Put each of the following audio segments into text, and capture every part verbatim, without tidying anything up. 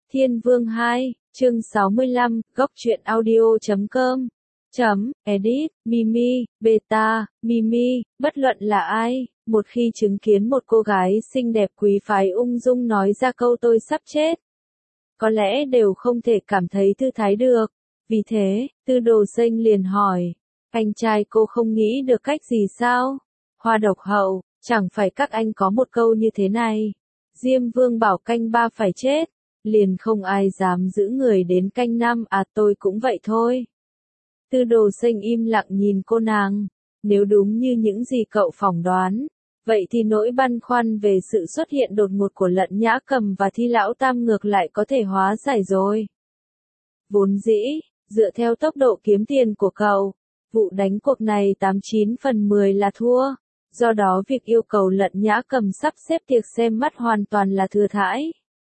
Thiên Vương hai, chương sáu mươi lăm, góc truyện audio chấm com. Chấm, edit, Mimi, beta, Mimi, bất luận là ai, một khi chứng kiến một cô gái xinh đẹp quý phái ung dung nói ra câu tôi sắp chết, có lẽ đều không thể cảm thấy thư thái được. Vì thế, Tư Đồ Sinh liền hỏi, anh trai cô không nghĩ được cách gì sao? Hoa độc hậu, chẳng phải các anh có một câu như thế này, Diêm Vương bảo canh ba phải chết, liền không ai dám giữ người đến canh năm à, tôi cũng vậy thôi. Tư Đồ Sinh im lặng nhìn cô nàng, nếu đúng như những gì cậu phỏng đoán, vậy thì nỗi băn khoăn về sự xuất hiện đột ngột của Lận Nhã Cầm và Thi Lão Tam ngược lại có thể hóa giải rồi. Vốn dĩ, dựa theo tốc độ kiếm tiền của cậu, vụ đánh cuộc này tám chín phần mười là thua, do đó việc yêu cầu Lận Nhã Cầm sắp xếp tiệc xem mắt hoàn toàn là thừa thãi.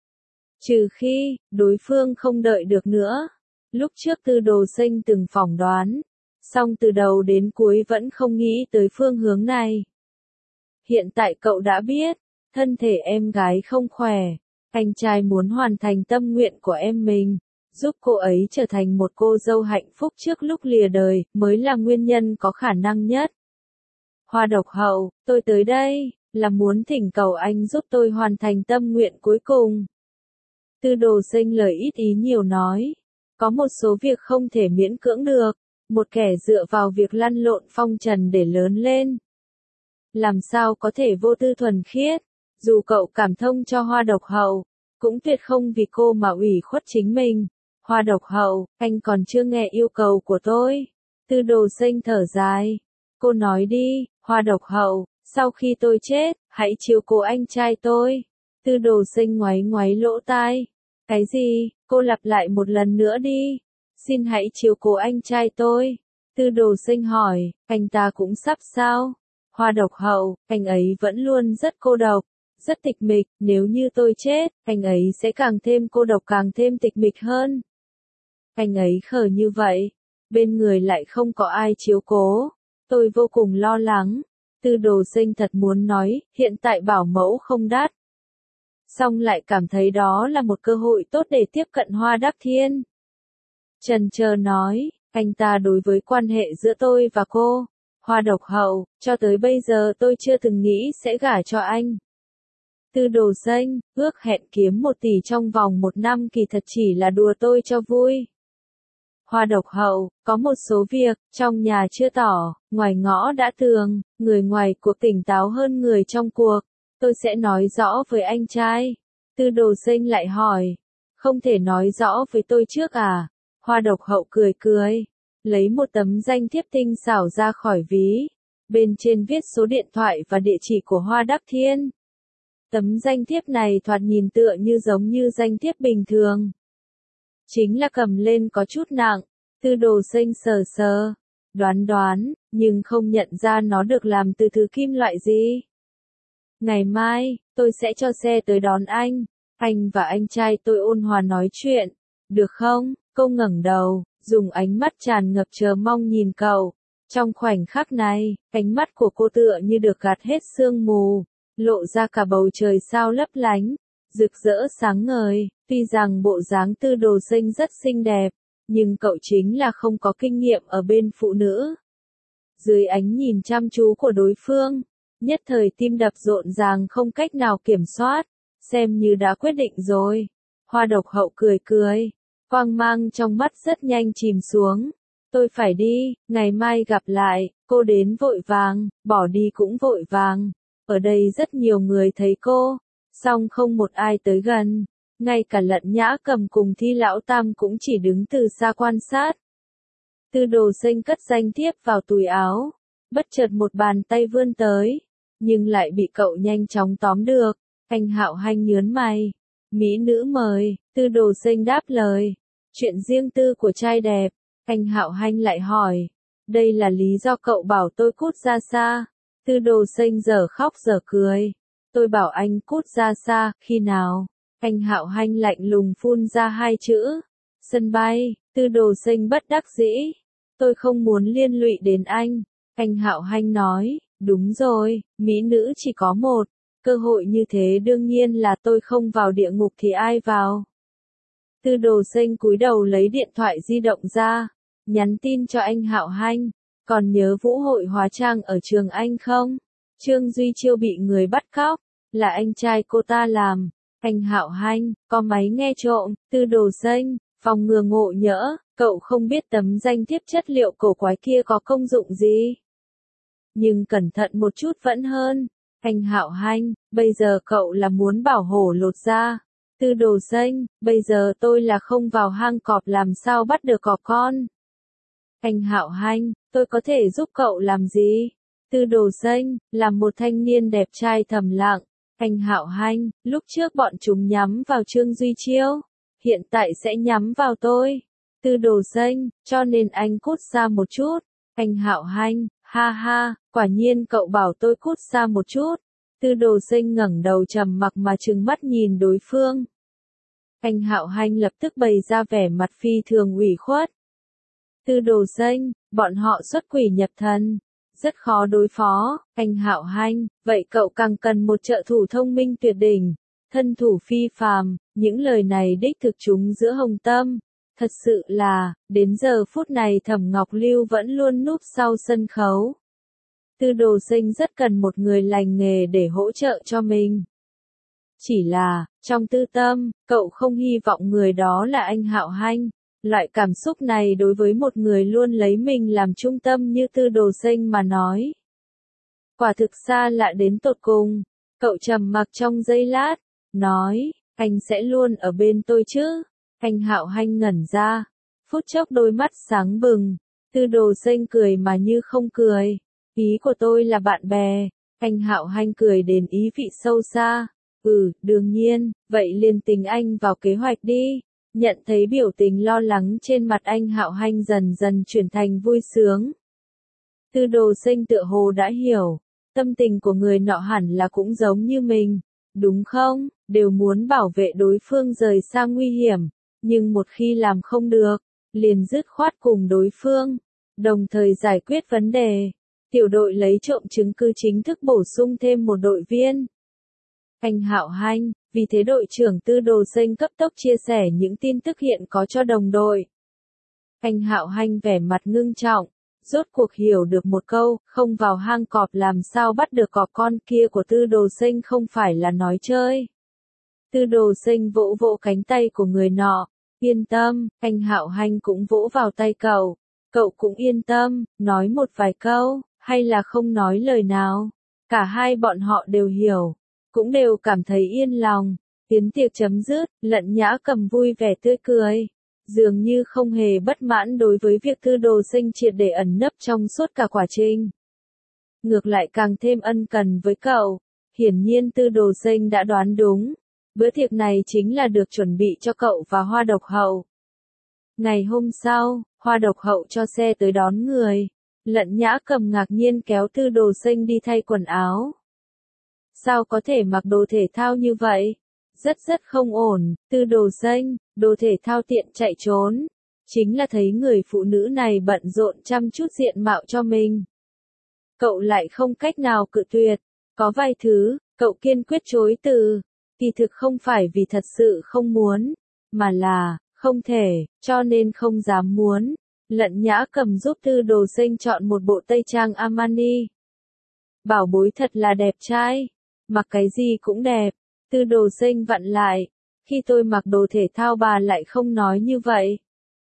Trừ khi, đối phương không đợi được nữa. Lúc trước Tư Đồ Sinh từng phỏng đoán, song từ đầu đến cuối vẫn không nghĩ tới phương hướng này. Hiện tại cậu đã biết, thân thể em gái không khỏe, anh trai muốn hoàn thành tâm nguyện của em mình, giúp cô ấy trở thành một cô dâu hạnh phúc trước lúc lìa đời, mới là nguyên nhân có khả năng nhất. Hoa độc hậu, tôi tới đây, là muốn thỉnh cầu anh giúp tôi hoàn thành tâm nguyện cuối cùng. Tư Đồ Sinh lời ít ý nhiều nói, có một số việc không thể miễn cưỡng được, một kẻ dựa vào việc lăn lộn phong trần để lớn lên. Làm sao có thể vô tư thuần khiết, dù cậu cảm thông cho Hoa độc hậu, cũng tuyệt không vì cô mà ủy khuất chính mình. Hoa độc hậu, anh còn chưa nghe yêu cầu của tôi. Tư Đồ Sinh thở dài. Cô nói đi, Hoa độc hậu, sau khi tôi chết, hãy chiếu cố anh trai tôi. Tư Đồ Sinh ngoáy ngoáy lỗ tai. Cái gì, cô lặp lại một lần nữa đi. Xin hãy chiếu cố anh trai tôi. Tư Đồ Sinh hỏi, anh ta cũng sắp sao? Hoa độc hậu, anh ấy vẫn luôn rất cô độc, rất tịch mịch, nếu như tôi chết, anh ấy sẽ càng thêm cô độc càng thêm tịch mịch hơn. Anh ấy khờ như vậy, bên người lại không có ai chiếu cố, tôi vô cùng lo lắng. Tư Đồ Sinh thật muốn nói, hiện tại bảo mẫu không đắt. Song lại cảm thấy đó là một cơ hội tốt để tiếp cận Hoa Đắc Thiên. Chần chờ nói, anh ta đối với quan hệ giữa tôi và cô, Hoa độc hậu, cho tới bây giờ tôi chưa từng nghĩ sẽ gả cho anh. Tư Đồ Sinh, ước hẹn kiếm một tỷ trong vòng một năm kỳ thật chỉ là đùa tôi cho vui. Hoa độc hậu, có một số việc, trong nhà chưa tỏ, ngoài ngõ đã tường, người ngoài cuộc tỉnh táo hơn người trong cuộc, tôi sẽ nói rõ với anh trai. Tư Đồ Sinh lại hỏi, không thể nói rõ với tôi trước à? Hoa độc hậu cười cười, lấy một tấm danh thiếp tinh xảo ra khỏi ví, bên trên viết số điện thoại và địa chỉ của Hoa Đắc Thiên. Tấm danh thiếp này thoạt nhìn tựa như giống như danh thiếp bình thường. Chính là cầm lên có chút nặng, Tư Đồ Sinh sờ sờ, đoán đoán, nhưng không nhận ra nó được làm từ thứ kim loại gì. Ngày mai, tôi sẽ cho xe tới đón anh, anh và anh trai tôi ôn hòa nói chuyện, được không? Cô ngẩng đầu, dùng ánh mắt tràn ngập chờ mong nhìn cậu. Trong khoảnh khắc này, ánh mắt của cô tựa như được gạt hết sương mù, lộ ra cả bầu trời sao lấp lánh, rực rỡ sáng ngời. Tuy rằng bộ dáng Tư Đồ Sinh rất xinh đẹp, nhưng cậu chính là không có kinh nghiệm ở bên phụ nữ. Dưới ánh nhìn chăm chú của đối phương, nhất thời tim đập rộn ràng không cách nào kiểm soát, xem như đã quyết định rồi. Hoa độc hậu cười cười, quang mang trong mắt rất nhanh chìm xuống. Tôi phải đi, ngày mai gặp lại. Cô đến vội vàng, bỏ đi cũng vội vàng. Ở đây rất nhiều người thấy cô, song không một ai tới gần. Ngay cả Lận Nhã Cầm cùng Thi Lão Tam cũng chỉ đứng từ xa quan sát. Tư Đồ Sinh cất danh thiếp vào túi áo, bất chợt một bàn tay vươn tới, nhưng lại bị cậu nhanh chóng tóm được. Anh Hạo Hanh nhớn mày, mỹ nữ mời. Tư Đồ Sinh đáp lời, chuyện riêng tư của trai đẹp. Anh Hạo Hanh lại hỏi, đây là lý do cậu bảo tôi cút ra xa? Tư Đồ Sinh giờ khóc giờ cười, tôi bảo anh cút ra xa, khi nào? Anh Hạo Hanh lạnh lùng phun ra hai chữ, sân bay. Tư Đồ Sinh bất đắc dĩ, tôi không muốn liên lụy đến anh. Anh Hạo Hanh nói, đúng rồi, mỹ nữ chỉ có một, cơ hội như thế đương nhiên là tôi không vào địa ngục thì ai vào. Tư Đồ Sinh cúi đầu lấy điện thoại di động ra, nhắn tin cho anh Hạo Hanh, còn nhớ vũ hội hóa trang ở trường anh không? Trương Duy Chiêu bị người bắt cóc, là anh trai cô ta làm. Anh Hạo Hanh, có máy nghe trộm. Tư Đồ Sinh, phòng ngừa ngộ nhỡ, cậu không biết tấm danh thiếp chất liệu cổ quái kia có công dụng gì. Nhưng cẩn thận một chút vẫn hơn. Anh Hạo Hanh, bây giờ cậu là muốn bảo hổ lột da. Tư Đồ Sinh, bây giờ tôi là không vào hang cọp làm sao bắt được cọp con. Anh Hạo Hanh, tôi có thể giúp cậu làm gì? Tư Đồ Sinh, làm một thanh niên đẹp trai thầm lặng. Anh Hạo Hanh, lúc trước bọn chúng nhắm vào Trương Duy Chiêu, hiện tại sẽ nhắm vào tôi. Tư Đồ Sinh, cho nên anh cút xa một chút. Anh Hạo Hanh, ha ha, quả nhiên cậu bảo tôi cút xa một chút. Tư Đồ Sinh ngẩng đầu trầm mặc mà trừng mắt nhìn đối phương. Anh Hạo Hanh lập tức bày ra vẻ mặt phi thường ủy khuất. Tư Đồ Sinh, bọn họ xuất quỷ nhập thần, rất khó đối phó. Anh Hạo Hanh, vậy cậu càng cần một trợ thủ thông minh tuyệt đỉnh, thân thủ phi phàm. Những lời này đích thực chúng giữa hồng tâm. Thật sự là, đến giờ phút này Thẩm Ngọc Lưu vẫn luôn núp sau sân khấu. Tư Đồ Sinh rất cần một người lành nghề để hỗ trợ cho mình. Chỉ là, trong tư tâm, cậu không hy vọng người đó là anh Hạo Hanh. Loại cảm xúc này đối với một người luôn lấy mình làm trung tâm như Tư Đồ Sinh mà nói. Quả thực xa lạ đến tột cùng. Cậu trầm mặc trong giây lát, nói, anh sẽ luôn ở bên tôi chứ. Anh Hạo Hanh ngẩn ra, phút chốc đôi mắt sáng bừng. Tư Đồ Sinh cười mà như không cười. Ý của tôi là bạn bè. Anh Hạo Hanh cười đến ý vị sâu xa. Ừ, đương nhiên, vậy liền tính anh vào kế hoạch đi. Nhận thấy biểu tình lo lắng trên mặt anh Hạo Hanh dần dần chuyển thành vui sướng. Tư Đồ Sinh tựa hồ đã hiểu, tâm tình của người nọ hẳn là cũng giống như mình, đúng không? Đều muốn bảo vệ đối phương rời xa nguy hiểm, nhưng một khi làm không được, liền dứt khoát cùng đối phương, đồng thời giải quyết vấn đề. Tiểu đội lấy trộm chứng cứ chính thức bổ sung thêm một đội viên. Anh Hạo Hanh, vì thế đội trưởng Tư Đồ Sinh cấp tốc chia sẻ những tin tức hiện có cho đồng đội. Anh Hạo Hanh vẻ mặt ngưng trọng, rốt cuộc hiểu được một câu, không vào hang cọp làm sao bắt được cọp con kia của Tư Đồ Sinh không phải là nói chơi. Tư Đồ Sinh vỗ vỗ cánh tay của người nọ, yên tâm. Anh Hạo Hanh cũng vỗ vào tay cậu, cậu cũng yên tâm, nói một vài câu, hay là không nói lời nào. Cả hai bọn họ đều hiểu, cũng đều cảm thấy yên lòng. Tiến tiệc chấm dứt, Lận Nhã Cầm vui vẻ tươi cười, dường như không hề bất mãn đối với việc Tư Đồ Sinh triệt để ẩn nấp trong suốt cả quá trình. Ngược lại càng thêm ân cần với cậu. Hiển nhiên Tư Đồ Sinh đã đoán đúng, bữa tiệc này chính là được chuẩn bị cho cậu và Hoa Độc Hậu. Ngày hôm sau, Hoa Độc Hậu cho xe tới đón người. Lận Nhã Cầm ngạc nhiên kéo Tư Đồ Sinh đi thay quần áo. Sao có thể mặc đồ thể thao như vậy? Rất rất không ổn. Tư Đồ Sinh, đồ thể thao tiện chạy trốn. Chính là thấy người phụ nữ này bận rộn chăm chút diện mạo cho mình. Cậu lại không cách nào cự tuyệt. Có vài thứ, cậu kiên quyết chối từ. Kỳ thực không phải vì thật sự không muốn, mà là, không thể, cho nên không dám muốn. Lận Nhã Cầm giúp Tư Đồ Sinh chọn một bộ tây trang Armani. Bảo bối thật là đẹp trai. Mặc cái gì cũng đẹp. Tư Đồ Sinh vặn lại. Khi tôi mặc đồ thể thao bà lại không nói như vậy.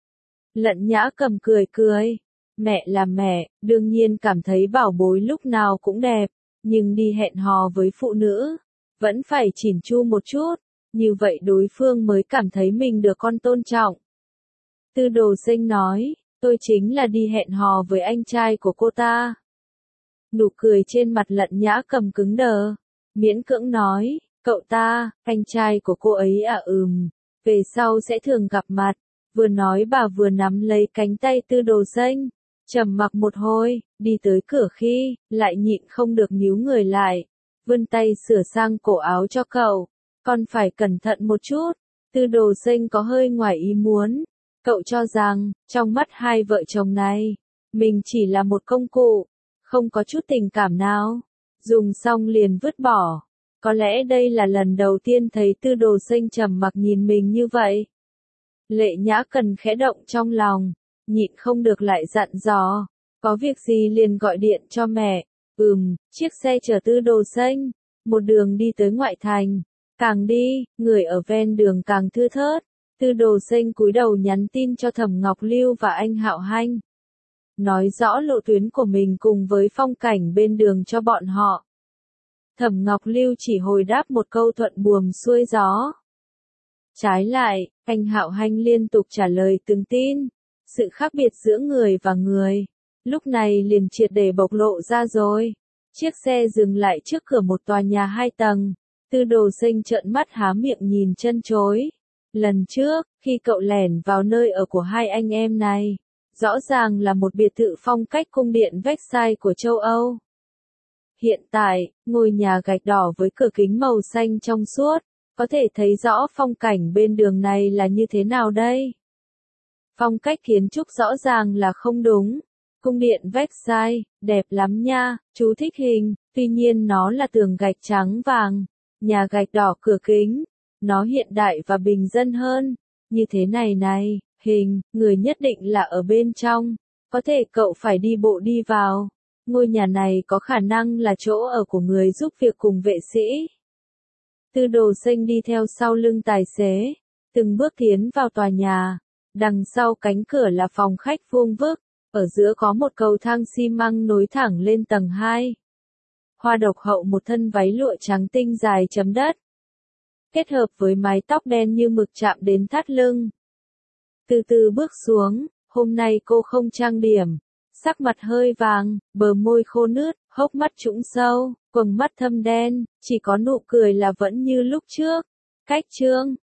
Lận Nhã Cầm cười cười. Mẹ là mẹ, đương nhiên cảm thấy bảo bối lúc nào cũng đẹp. Nhưng đi hẹn hò với phụ nữ, vẫn phải chỉn chu một chút. Như vậy đối phương mới cảm thấy mình được con tôn trọng. Tư Đồ Sinh nói, tôi chính là đi hẹn hò với anh trai của cô ta. Nụ cười trên mặt Lận Nhã Cầm cứng đờ. Miễn cưỡng nói, cậu ta, anh trai của cô ấy à ừm, về sau sẽ thường gặp mặt. Vừa nói bà vừa nắm lấy cánh tay Tư Đồ Sinh, trầm mặc một hồi, đi tới cửa khi, lại nhịn không được nhíu người lại, vươn tay sửa sang cổ áo cho cậu. Con phải cẩn thận một chút. Tư Đồ Sinh có hơi ngoài ý muốn. Cậu cho rằng, trong mắt hai vợ chồng này, mình chỉ là một công cụ, không có chút tình cảm nào. Dùng xong liền vứt bỏ. Có lẽ đây là lần đầu tiên thấy Tư Đồ Sinh trầm mặc nhìn mình như vậy. Lệ Nhã Cần khẽ động trong lòng, nhịn không được lại dặn dò, có việc gì liền gọi điện cho mẹ. Ừm, chiếc xe chở Tư Đồ Xanh, một đường đi tới ngoại thành, càng đi, người ở ven đường càng thưa thớt. Tư Đồ Xanh cúi đầu nhắn tin cho Thẩm Ngọc Lưu và anh Hạo Hanh, nói rõ lộ tuyến của mình cùng với phong cảnh bên đường cho bọn họ. Thẩm Ngọc Lưu chỉ hồi đáp một câu thuận buồm xuôi gió. Trái lại, anh Hạo Hanh liên tục trả lời từng tin. Sự khác biệt giữa người và người, lúc này liền triệt để bộc lộ ra rồi. Chiếc xe dừng lại trước cửa một tòa nhà hai tầng. Tư Đồ Xanh trợn mắt há miệng nhìn chân chối. Lần trước, khi cậu lẻn vào nơi ở của hai anh em này, rõ ràng là một biệt thự phong cách cung điện Versailles của châu Âu. Hiện tại, ngôi nhà gạch đỏ với cửa kính màu xanh trong suốt, có thể thấy rõ phong cảnh bên đường này là như thế nào đây? Phong cách kiến trúc rõ ràng là không đúng. Cung điện Versailles, đẹp lắm nha, chú thích hình, tuy nhiên nó là tường gạch trắng vàng, nhà gạch đỏ cửa kính, nó hiện đại và bình dân hơn. Như thế này này, hình, người nhất định là ở bên trong, có thể cậu phải đi bộ đi vào. Ngôi nhà này có khả năng là chỗ ở của người giúp việc cùng vệ sĩ. Tư Đồ Xanh đi theo sau lưng tài xế, từng bước tiến vào tòa nhà. Đằng sau cánh cửa là phòng khách vuông vức, ở giữa có một cầu thang xi măng nối thẳng lên tầng hai. Hoa Độc Hậu một thân váy lụa trắng tinh dài chấm đất, kết hợp với mái tóc đen như mực chạm đến thắt lưng. Từ từ bước xuống, hôm nay cô không trang điểm, sắc mặt hơi vàng, bờ môi khô nứt, hốc mắt trũng sâu, quầng mắt thâm đen, chỉ có nụ cười là vẫn như lúc trước. Cách chương